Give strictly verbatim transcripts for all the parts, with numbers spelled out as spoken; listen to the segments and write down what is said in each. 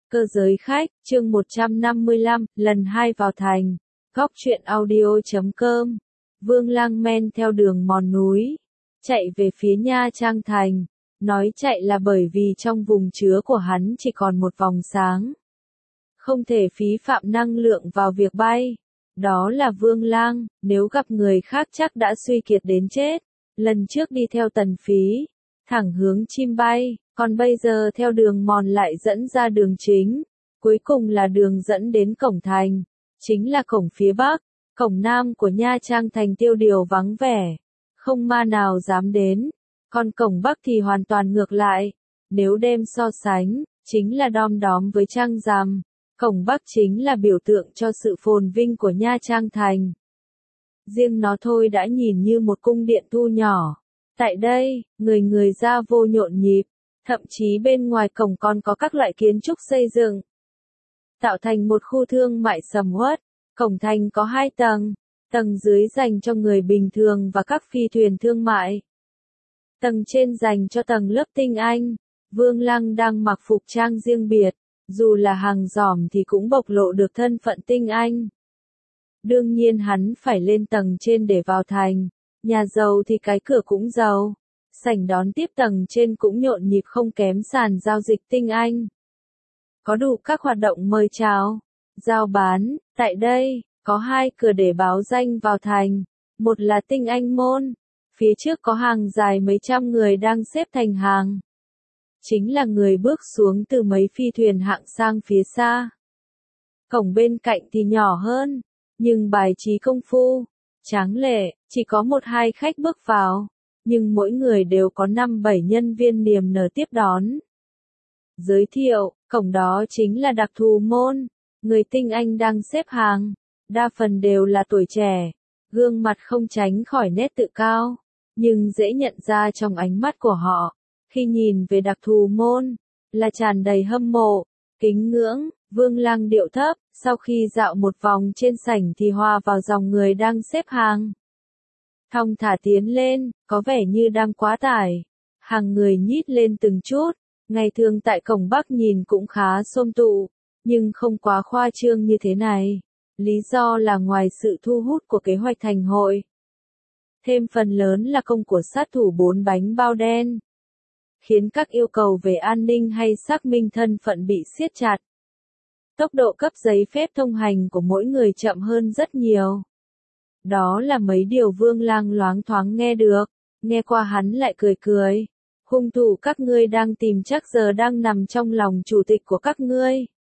Cơ giới khách, chương một trăm năm mươi lăm, lần hai vào thành. Góc truyện audio chấm com. Vương Lang men theo đường mòn núi, chạy về phía Nha Trang thành. Nói chạy là bởi vì trong vùng chứa của hắn chỉ còn một vòng sáng. Không thể phí phạm năng lượng vào việc bay. Đó là Vương Lang, nếu gặp người khác chắc đã suy kiệt đến chết. Lần trước đi theo Tần Phí, thẳng hướng chim bay, còn bây giờ theo đường mòn lại dẫn ra đường chính. Cuối cùng là đường dẫn đến cổng thành, chính là cổng phía bắc, cổng nam của Nha Trang thành tiêu điều vắng vẻ. Không ma nào dám đến, còn cổng bắc thì hoàn toàn ngược lại. Nếu đem so sánh, chính là đom đóm với trăng rằm. Cổng bắc chính là biểu tượng cho sự phồn vinh của Nha Trang thành. Riêng nó thôi đã nhìn như một cung điện thu nhỏ. Tại đây, người người ra vô nhộn nhịp, thậm chí bên ngoài cổng còn có các loại kiến trúc xây dựng, tạo thành một khu thương mại sầm uất. Cổng thành có hai tầng, tầng dưới dành cho người bình thường và các phi thuyền thương mại. Tầng trên dành cho tầng lớp tinh anh. Vương Lang đang mặc phục trang riêng biệt, dù là hàng giỏm thì cũng bộc lộ được thân phận tinh anh. Đương nhiên hắn phải lên tầng trên để vào thành. Nhà giàu thì cái cửa cũng giàu. Sảnh đón tiếp tầng trên cũng nhộn nhịp không kém sàn giao dịch tinh anh. Có đủ các hoạt động mời chào, giao bán. Tại đây, có hai cửa để báo danh vào thành. Một là tinh anh môn. Phía trước có hàng dài mấy trăm người đang xếp thành hàng. Chính là người bước xuống từ mấy phi thuyền hạng sang phía xa. Cổng bên cạnh thì nhỏ hơn, nhưng bài trí công phu, tráng lệ, chỉ có một hai khách bước vào, nhưng mỗi người đều có năm bảy nhân viên niềm nở tiếp đón. Giới thiệu, cổng đó chính là đặc thù môn, người tinh anh đang xếp hàng, đa phần đều là tuổi trẻ, gương mặt không tránh khỏi nét tự cao, nhưng dễ nhận ra trong ánh mắt của họ, khi nhìn về đặc thù môn, là tràn đầy hâm mộ, kính ngưỡng. Vương Lang điệu thấp, sau khi dạo một vòng trên sảnh thì hòa vào dòng người đang xếp hàng. Thong thả tiến lên, có vẻ như đang quá tải. Hàng người nhít lên từng chút, ngày thường tại cổng Bắc nhìn cũng khá xôm tụ, nhưng không quá khoa trương như thế này. Lý do là ngoài sự thu hút của kế hoạch thành hội, thêm phần lớn là công của sát thủ bốn bánh bao đen, khiến các yêu cầu về an ninh hay xác minh thân phận bị siết chặt. Tốc độ cấp giấy phép thông hành của mỗi người chậm hơn rất nhiều. Đó là mấy điều Vương Lang loáng thoáng nghe được, nghe qua hắn lại cười cười. Hung thủ các ngươi đang tìm chắc giờ đang nằm trong lòng chủ tịch của các ngươi.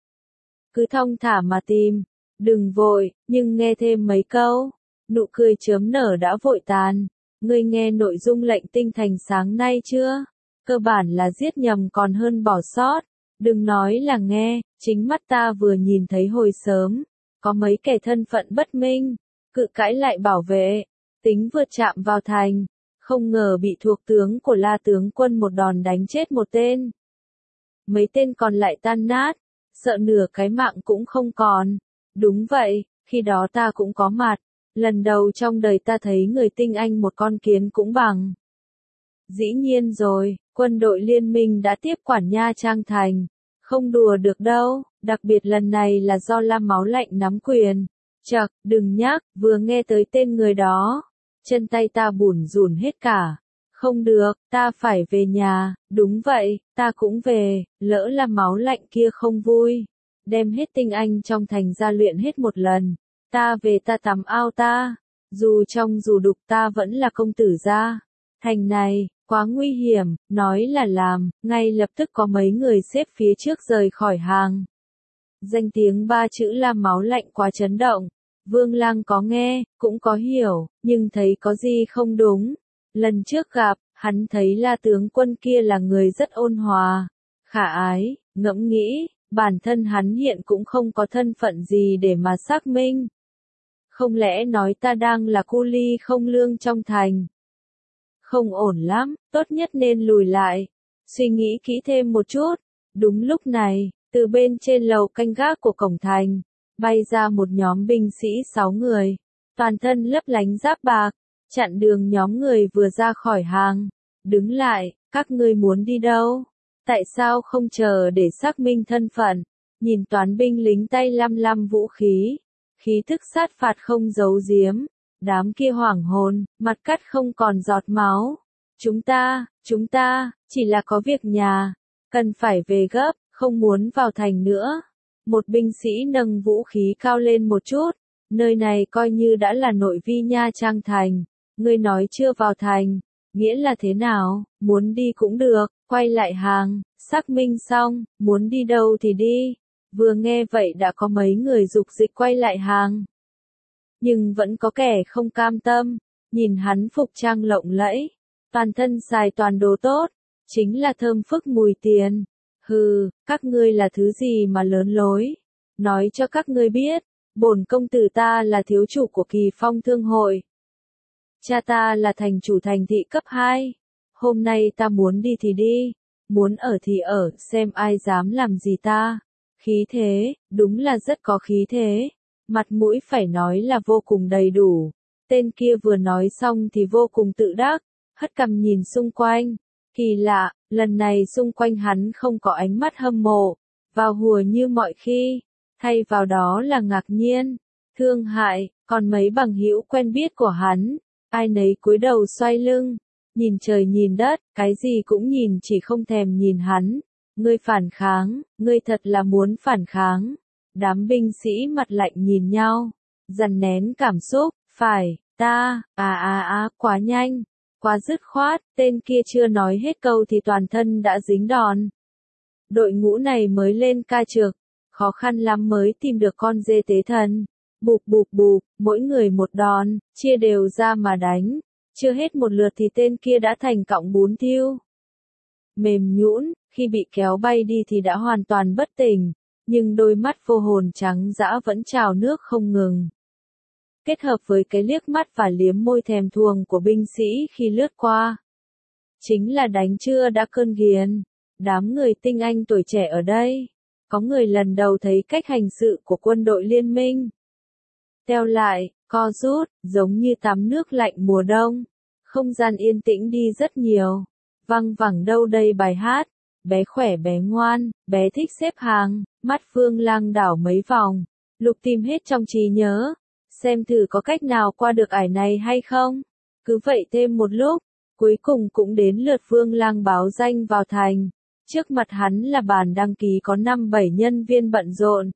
Cứ thong thả mà tìm, đừng vội, nhưng nghe thêm mấy câu. Nụ cười chớm nở đã vội tàn. Ngươi nghe nội dung lệnh tinh thành sáng nay chưa? Cơ bản là giết nhầm còn hơn bỏ sót. Đừng nói là nghe, chính mắt ta vừa nhìn thấy hồi sớm, có mấy kẻ thân phận bất minh, cự cãi lại bảo vệ, tính vượt trạm vào thành, không ngờ bị thuộc tướng của La tướng quân một đòn đánh chết một tên. Mấy tên còn lại tan nát, sợ nửa cái mạng cũng không còn. Đúng vậy, khi đó ta cũng có mặt, lần đầu trong đời ta thấy người tinh anh một con kiến cũng bằng. Dĩ nhiên rồi, quân đội liên minh đã tiếp quản Nha Trang thành. Không đùa được đâu, đặc biệt lần này là do Lam Máu Lạnh nắm quyền. Chậc, đừng nhắc, vừa nghe tới tên người đó. Chân tay ta bủn rủn hết cả. Không được, ta phải về nhà, đúng vậy, ta cũng về, lỡ Lam Máu Lạnh kia không vui. Đem hết tinh anh trong thành ra luyện hết một lần. Ta về ta tắm ao ta. Dù trong dù đục ta vẫn là công tử gia. Thành này, quá nguy hiểm, nói là làm, ngay lập tức có mấy người xếp phía trước rời khỏi hàng. Danh tiếng ba chữ Lam Máu Lạnh quá chấn động. Vương Lang có nghe, cũng có hiểu, nhưng thấy có gì không đúng. Lần trước gặp, hắn thấy La tướng quân kia là người rất ôn hòa, khả ái, ngẫm nghĩ, bản thân hắn hiện cũng không có thân phận gì để mà xác minh. Không lẽ nói ta đang là cu li không lương trong thành? Không ổn lắm, tốt nhất nên lùi lại. Suy nghĩ kỹ thêm một chút. Đúng lúc này, từ bên trên lầu canh gác của cổng thành, bay ra một nhóm binh sĩ sáu người, toàn thân lấp lánh giáp bạc, chặn đường nhóm người vừa ra khỏi hàng. Đứng lại, các ngươi muốn đi đâu? Tại sao không chờ để xác minh thân phận? nhìn toán binh lính tay lăm lăm vũ khí, khí thức sát phạt không giấu giếm, đám kia hoảng hồn, mặt cắt không còn giọt máu. Chúng ta, chúng ta, chỉ là có việc nhà, cần phải về gấp, không muốn vào thành nữa. Một binh sĩ nâng vũ khí cao lên một chút, nơi này coi như đã là nội vi Nha Trang thành, ngươi nói chưa vào thành, nghĩa là thế nào, muốn đi cũng được, quay lại hàng, xác minh xong, muốn đi đâu thì đi. Vừa nghe vậy đã có mấy người dục dịch quay lại hàng. Nhưng vẫn có kẻ không cam tâm, nhìn hắn phục trang lộng lẫy, toàn thân xài toàn đồ tốt, chính là thơm phức mùi tiền. Hừ, các ngươi là thứ gì mà lớn lối? Nói cho các ngươi biết, bổn công tử ta là thiếu chủ của Kỳ Phong Thương hội. Cha ta là thành chủ thành thị cấp hai. Hôm nay ta muốn đi thì đi, muốn ở thì ở, xem ai dám làm gì ta. Khí thế, đúng là rất có khí thế. Mặt mũi phải nói là vô cùng đầy đủ. Tên kia vừa nói xong thì vô cùng tự đắc, hất cằm nhìn xung quanh. Kỳ lạ, lần này xung quanh hắn không có ánh mắt hâm mộ, vào hùa như mọi khi, thay vào đó là ngạc nhiên, thương hại, còn mấy bằng hữu quen biết của hắn, ai nấy cúi đầu xoay lưng, nhìn trời nhìn đất, cái gì cũng nhìn chỉ không thèm nhìn hắn. Ngươi phản kháng, ngươi thật là muốn phản kháng. Đám binh sĩ mặt lạnh nhìn nhau, dằn nén cảm xúc, phải, ta, à à à, quá nhanh, quá dứt khoát, tên kia chưa nói hết câu thì toàn thân đã dính đòn. Đội ngũ này mới lên ca trực, khó khăn lắm mới tìm được con dê tế thần. Bụp bụp bụp, mỗi người một đòn, chia đều ra mà đánh. Chưa hết một lượt thì tên kia đã thành cọng bún thiêu. Mềm nhũn, khi bị kéo bay đi thì đã hoàn toàn bất tỉnh, nhưng đôi mắt vô hồn trắng dã vẫn trào nước không ngừng. Kết hợp với cái liếc mắt và liếm môi thèm thuồng của binh sĩ khi lướt qua. Chính là đánh chưa đã cơn ghiền. Đám người tinh anh tuổi trẻ ở đây, có người lần đầu thấy cách hành sự của quân đội liên minh. Teo lại, co rút, giống như tắm nước lạnh mùa đông. Không gian yên tĩnh đi rất nhiều. Văng vẳng đâu đây bài hát. Bé khỏe bé ngoan, bé thích xếp hàng, mắt Phương Lang đảo mấy vòng. Lục tìm hết trong trí nhớ. Xem thử có cách nào qua được ải này hay không. Cứ vậy thêm một lúc, cuối cùng cũng đến lượt Phương Lang báo danh vào thành. Trước mặt hắn là bàn đăng ký có năm bảy nhân viên bận rộn.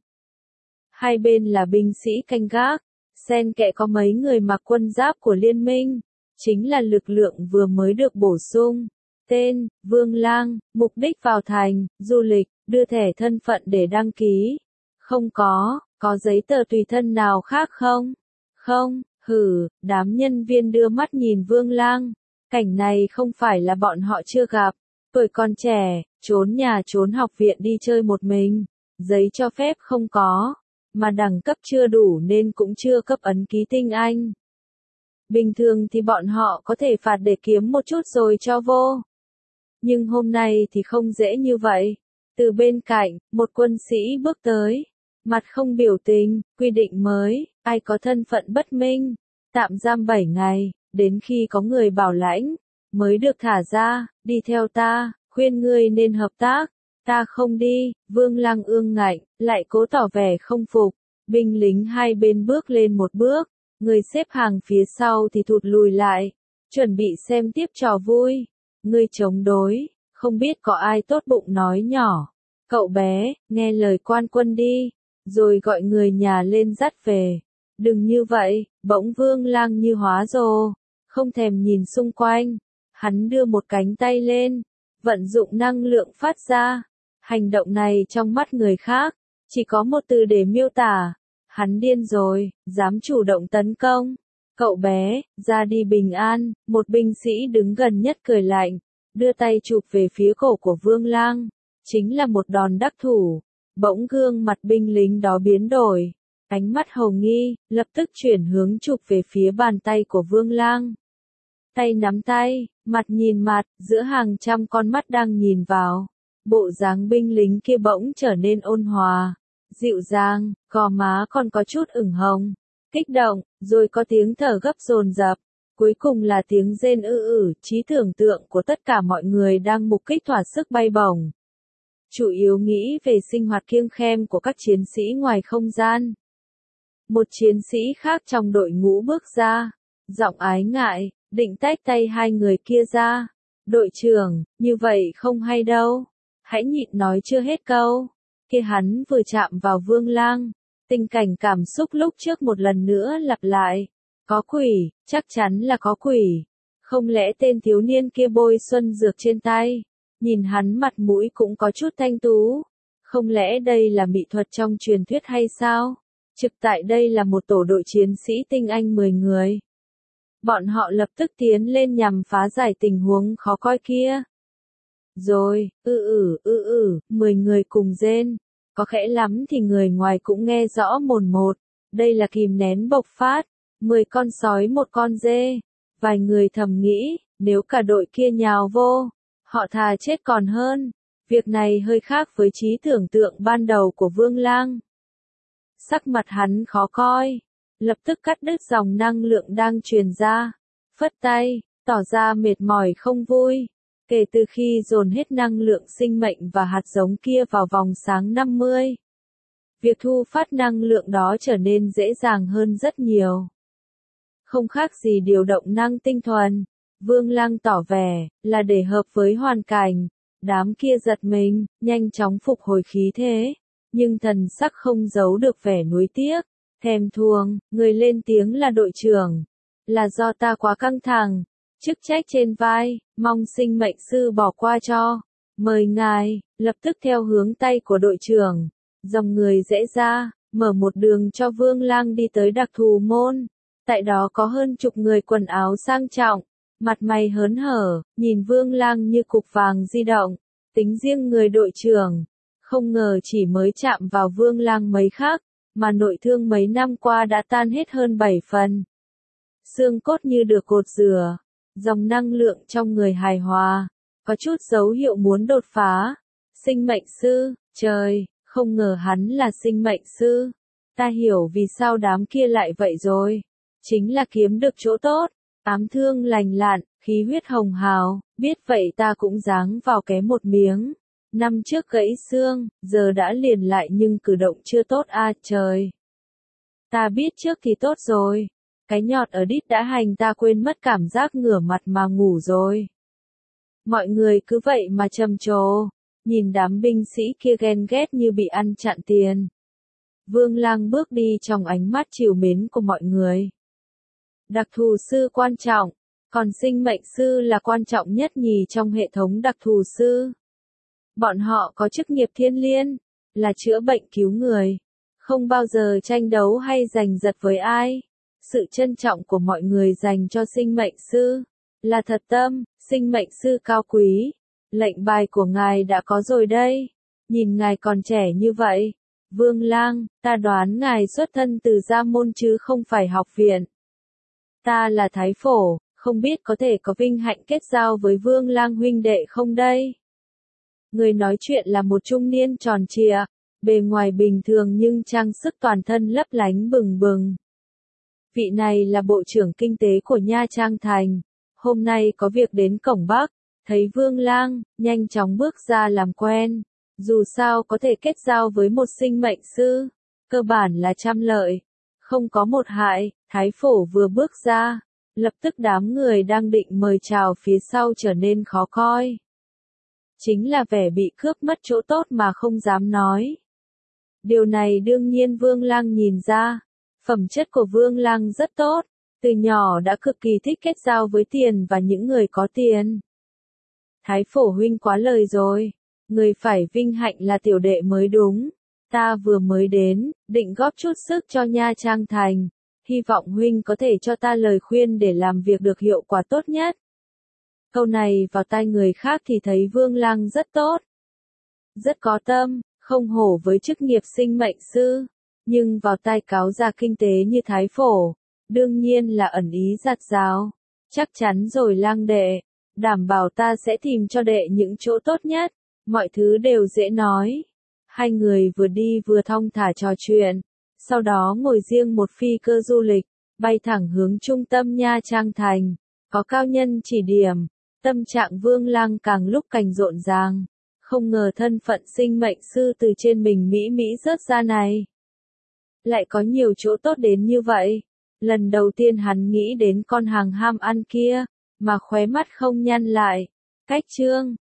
Hai bên là binh sĩ canh gác, xen kẽ có mấy người mặc quân giáp của liên minh, chính là lực lượng vừa mới được bổ sung. Tên, Vương Lang, mục đích vào thành, du lịch, đưa thẻ thân phận để đăng ký. Không có, có giấy tờ tùy thân nào khác không? Không, hử, đám nhân viên đưa mắt nhìn Vương Lang. Cảnh này không phải là bọn họ chưa gặp. Tuổi còn trẻ, trốn nhà trốn học viện đi chơi một mình, giấy cho phép không có, mà đẳng cấp chưa đủ nên cũng chưa cấp ấn ký tinh anh. Bình thường thì bọn họ có thể phạt để kiếm một chút rồi cho vô. Nhưng hôm nay thì không dễ như vậy. Từ bên cạnh, một quân sĩ bước tới, mặt không biểu tình, quy định mới, ai có thân phận bất minh, tạm giam bảy ngày, đến khi có người bảo lãnh, mới được thả ra, đi theo ta, khuyên ngươi nên hợp tác. Ta không đi, Vương Lang ương ngạnh, lại cố tỏ vẻ không phục. Binh lính hai bên bước lên một bước, người xếp hàng phía sau thì thụt lùi lại, chuẩn bị xem tiếp trò vui. Ngươi chống đối, không biết có ai tốt bụng nói nhỏ. Cậu bé, nghe lời quan quân đi, rồi gọi người nhà lên dắt về. Đừng như vậy, bỗng Vương Lang như hóa rồ, không thèm nhìn xung quanh. Hắn đưa một cánh tay lên, vận dụng năng lượng phát ra. Hành động này trong mắt người khác, chỉ có một từ để miêu tả. Hắn điên rồi, dám chủ động tấn công. Cậu bé, ra đi bình an, một binh sĩ đứng gần nhất cười lạnh, đưa tay chụp về phía cổ của Vương Lang. Chính là một đòn đắc thủ. Bỗng gương mặt binh lính đó biến đổi. Ánh mắt hầu nghi, lập tức chuyển hướng chụp về phía bàn tay của Vương Lang. Tay nắm tay, mặt nhìn mặt, giữa hàng trăm con mắt đang nhìn vào. Bộ dáng binh lính kia bỗng trở nên ôn hòa, dịu dàng, gò má còn có chút ửng hồng, kích động, rồi có tiếng thở gấp dồn dập, cuối cùng là tiếng rên ư ử, trí tưởng tượng của tất cả mọi người đang mục kích thỏa sức bay bổng. chủ yếu nghĩ về sinh hoạt kiêng khem của các chiến sĩ ngoài không gian. Một chiến sĩ khác trong đội ngũ bước ra, giọng ái ngại, định tách tay hai người kia ra. Đội trưởng, như vậy không hay đâu. Hãy nhịn nói chưa hết câu. Khi hắn vừa chạm vào Vương Lang, tình cảnh cảm xúc lúc trước một lần nữa lặp lại. Có quỷ, chắc chắn là có quỷ. Không lẽ tên thiếu niên kia bôi xuân dược trên tay? Nhìn hắn mặt mũi cũng có chút thanh tú. Không lẽ đây là mỹ thuật trong truyền thuyết hay sao? Trực tại đây là một tổ đội chiến sĩ tinh anh mười người. Bọn họ lập tức tiến lên nhằm phá giải tình huống khó coi kia. Rồi, ư ử, ư ử, mười người cùng rên. Có khẽ lắm thì người ngoài cũng nghe rõ mồn một. Đây là kìm nén bộc phát. Mười con sói một con dê. Vài người thầm nghĩ, nếu cả đội kia nhào vô, họ thà chết còn hơn. Việc này hơi khác với trí tưởng tượng ban đầu của Vương Lang. Sắc mặt hắn khó coi, lập tức cắt đứt dòng năng lượng đang truyền ra, phất tay, tỏ ra mệt mỏi không vui. Kể từ khi dồn hết năng lượng sinh mệnh và hạt giống kia vào vòng sáng năm mươi, việc thu phát năng lượng đó trở nên dễ dàng hơn rất nhiều. Không khác gì điều động năng tinh thuần. Vương Lang tỏ vẻ là để hợp với hoàn cảnh. Đám kia giật mình, nhanh chóng phục hồi khí thế. Nhưng thần sắc không giấu được vẻ nuối tiếc. Thèm thuồng, người lên tiếng là đội trưởng. Là do ta quá căng thẳng. Chức trách trên vai, mong sinh mệnh sư bỏ qua cho. Mời ngài, lập tức theo hướng tay của đội trưởng. Dòng người rẽ ra, mở một đường cho Vương Lang đi tới đặc thù môn. Tại đó có hơn chục người quần áo sang trọng, mặt mày hớn hở, nhìn Vương Lang như cục vàng di động. Tính riêng người đội trưởng, không ngờ chỉ mới chạm vào Vương Lang mấy khắc, mà nội thương mấy năm qua đã tan hết hơn bảy phần. Xương cốt như được cột rửa, dòng năng lượng trong người hài hòa, có chút dấu hiệu muốn đột phá. Sinh mệnh sư, trời, không ngờ hắn là sinh mệnh sư. Ta hiểu vì sao đám kia lại vậy rồi. Chính là kiếm được chỗ tốt, ám thương lành lạn, khí huyết hồng hào, biết vậy ta cũng giáng vào ké một miếng. Năm trước gãy xương, giờ đã liền lại nhưng cử động chưa tốt a trời. Ta biết trước thì tốt rồi, cái nhọt ở đít đã hành ta quên mất cảm giác ngửa mặt mà ngủ rồi. Mọi người cứ vậy mà trầm trồ, nhìn đám binh sĩ kia ghen ghét như bị ăn chặn tiền. Vương Lang bước đi trong ánh mắt trìu mến của mọi người. Đặc thù sư quan trọng, còn sinh mệnh sư là quan trọng nhất nhì trong hệ thống đặc thù sư. Bọn họ có chức nghiệp thiêng liêng, là chữa bệnh cứu người, không bao giờ tranh đấu hay giành giật với ai. Sự trân trọng của mọi người dành cho sinh mệnh sư, là thật tâm, sinh mệnh sư cao quý. Lệnh bài của ngài đã có rồi đây, nhìn ngài còn trẻ như vậy. Vương Lang, ta đoán ngài xuất thân từ gia môn chứ không phải học viện. Ta là Thái Phổ, không biết có thể có vinh hạnh kết giao với Vương Lang huynh đệ không đây? Người nói chuyện là một trung niên tròn trịa, bề ngoài bình thường nhưng trang sức toàn thân lấp lánh bừng bừng. Vị này là bộ trưởng kinh tế của Nha Trang Thành, hôm nay có việc đến cổng Bắc, thấy Vương Lang, nhanh chóng bước ra làm quen. Dù sao có thể kết giao với một sinh mệnh sư, cơ bản là trăm lợi, không có một hại. Thái Phổ vừa bước ra, lập tức đám người đang định mời chào phía sau trở nên khó coi. Chính là vẻ bị cướp mất chỗ tốt mà không dám nói. Điều này đương nhiên Vương Lang nhìn ra. Phẩm chất của Vương Lang rất tốt, từ nhỏ đã cực kỳ thích kết giao với tiền và những người có tiền. Thái Phổ huynh quá lời rồi, người phải vinh hạnh là tiểu đệ mới đúng. Ta vừa mới đến, định góp chút sức cho Nha Trang Thành. Hy vọng huynh có thể cho ta lời khuyên để làm việc được hiệu quả tốt nhất. Câu này vào tai người khác thì thấy Vương Lang rất tốt, rất có tâm, không hổ với chức nghiệp sinh mệnh sư. Nhưng vào tai cáo già kinh tế như Thái Phổ, đương nhiên là ẩn ý giặt rào. Chắc chắn rồi Lang đệ, đảm bảo ta sẽ tìm cho đệ những chỗ tốt nhất, mọi thứ đều dễ nói. Hai người vừa đi vừa thong thả trò chuyện, sau đó ngồi riêng một phi cơ du lịch, bay thẳng hướng trung tâm Nha Trang Thành. Có cao nhân chỉ điểm, tâm trạng Vương Lang càng lúc càng rộn ràng. Không ngờ thân phận sinh mệnh sư từ trên mình Mỹ Mỹ rớt ra này. Lại có nhiều chỗ tốt đến như vậy. Lần đầu tiên hắn nghĩ đến con hàng ham ăn kia, mà khóe mắt không nhăn lại. Cách chương